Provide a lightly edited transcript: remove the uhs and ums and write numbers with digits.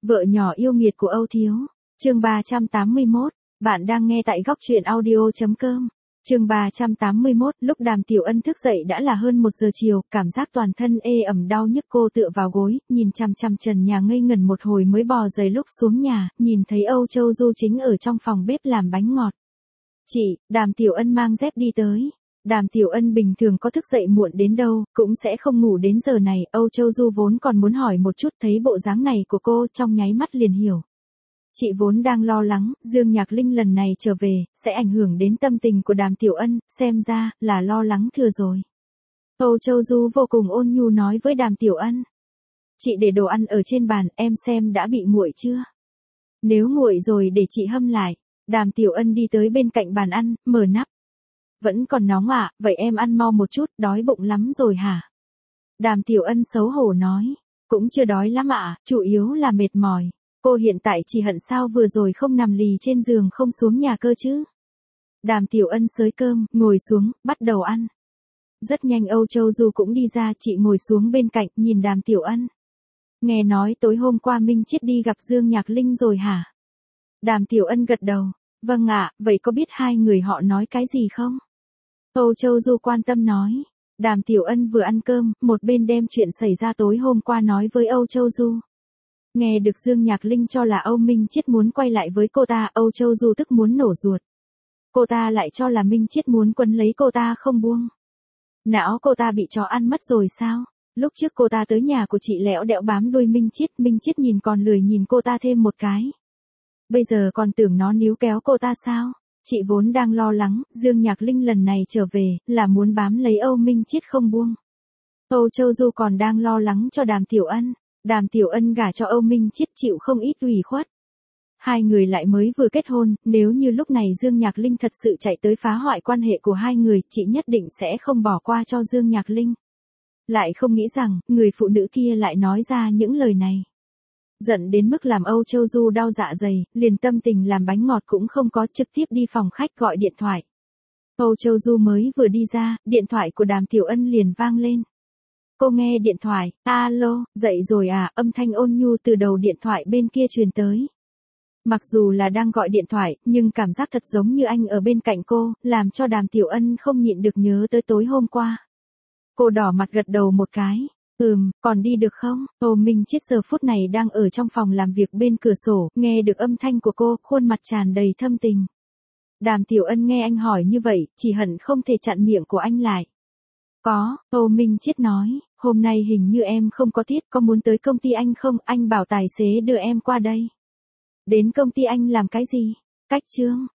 Vợ nhỏ yêu nghiệt của Âu Thiếu. Chương 381. Bạn đang nghe tại góc truyện audio.com. Chương 381. Lúc Đàm Tiểu Ân thức dậy đã là hơn 1 giờ chiều, cảm giác toàn thân ê ẩm đau nhức, cô tựa vào gối, nhìn chằm chằm trần nhà ngây ngẩn một hồi mới bò dậy. Lúc xuống nhà, nhìn thấy Âu Châu Du chính ở trong phòng bếp làm bánh ngọt. Chị, Đàm Tiểu Ân mang dép đi tới. Đàm Tiểu Ân bình thường có thức dậy muộn đến đâu, cũng sẽ không ngủ đến giờ này. Âu Châu Du vốn còn muốn hỏi một chút, thấy bộ dáng này của cô trong nháy mắt liền hiểu. Chị vốn đang lo lắng, Dương Nhạc Linh lần này trở về, sẽ ảnh hưởng đến tâm tình của Đàm Tiểu Ân, xem ra, là lo lắng thừa rồi. Âu Châu Du vô cùng ôn nhu nói với Đàm Tiểu Ân. Chị để đồ ăn ở trên bàn, em xem đã bị nguội chưa? Nếu nguội rồi để chị hâm lại. Đàm Tiểu Ân đi tới bên cạnh bàn ăn, mở nắp. Vẫn còn nóng à, vậy em ăn mau một chút, đói bụng lắm rồi hả? Đàm Tiểu Ân xấu hổ nói. Cũng chưa đói lắm ạ, chủ yếu là mệt mỏi. Cô hiện tại chỉ hận sao vừa rồi không nằm lì trên giường không xuống nhà cơ chứ. Đàm Tiểu Ân xới cơm, ngồi xuống, bắt đầu ăn. Rất nhanh Âu Châu Du cũng đi ra, chị ngồi xuống bên cạnh, nhìn Đàm Tiểu Ân. Nghe nói tối hôm qua Minh Chiết đi gặp Dương Nhạc Linh rồi hả? Đàm Tiểu Ân gật đầu. Vâng ạ, vậy có biết hai người họ nói cái gì không? Âu Châu Du quan tâm nói. Đàm Tiểu Ân vừa ăn cơm, một bên đem chuyện xảy ra tối hôm qua nói với Âu Châu Du. Nghe được Dương Nhạc Linh cho là Âu Minh Chiết muốn quay lại với cô ta, Âu Châu Du tức muốn nổ ruột. Cô ta lại cho là Minh Chiết muốn quấn lấy cô ta không buông. Não cô ta bị chó ăn mất rồi sao? Lúc trước cô ta tới nhà của chị lẽo đẽo bám đuôi Minh Chiết nhìn còn lười nhìn cô ta thêm một cái. Bây giờ còn tưởng nó níu kéo cô ta sao? Chị vốn đang lo lắng, Dương Nhạc Linh lần này trở về, là muốn bám lấy Âu Minh Chiết không buông. Âu Châu Du còn đang lo lắng cho Đàm Tiểu Ân. Đàm Tiểu Ân gả cho Âu Minh Chiết chịu không ít ủy khuất. Hai người lại mới vừa kết hôn, nếu như lúc này Dương Nhạc Linh thật sự chạy tới phá hoại quan hệ của hai người, chị nhất định sẽ không bỏ qua cho Dương Nhạc Linh. Lại không nghĩ rằng, người phụ nữ kia lại nói ra những lời này. Giận đến mức làm Âu Châu Du đau dạ dày, liền tâm tình làm bánh ngọt cũng không có, trực tiếp đi phòng khách gọi điện thoại. Âu Châu Du mới vừa đi ra, điện thoại của Đàm Tiểu Ân liền vang lên. Cô nghe điện thoại, alo, dậy rồi à, âm thanh ôn nhu từ đầu điện thoại bên kia truyền tới. Mặc dù là đang gọi điện thoại, nhưng cảm giác thật giống như anh ở bên cạnh cô, làm cho Đàm Tiểu Ân không nhịn được nhớ tới tối hôm qua. Cô đỏ mặt gật đầu một cái. Còn đi được không? Âu Minh Chiết giờ phút này đang ở trong phòng làm việc bên cửa sổ, nghe được âm thanh của cô, khuôn mặt tràn đầy thâm tình. Đàm Tiểu Ân nghe anh hỏi như vậy, chỉ hận không thể chặn miệng của anh lại. Có, Âu Minh Chiết nói, hôm nay hình như em không có tiết, có muốn tới công ty anh không? Anh bảo tài xế đưa em qua đây. Đến công ty anh làm cái gì? Cách trương,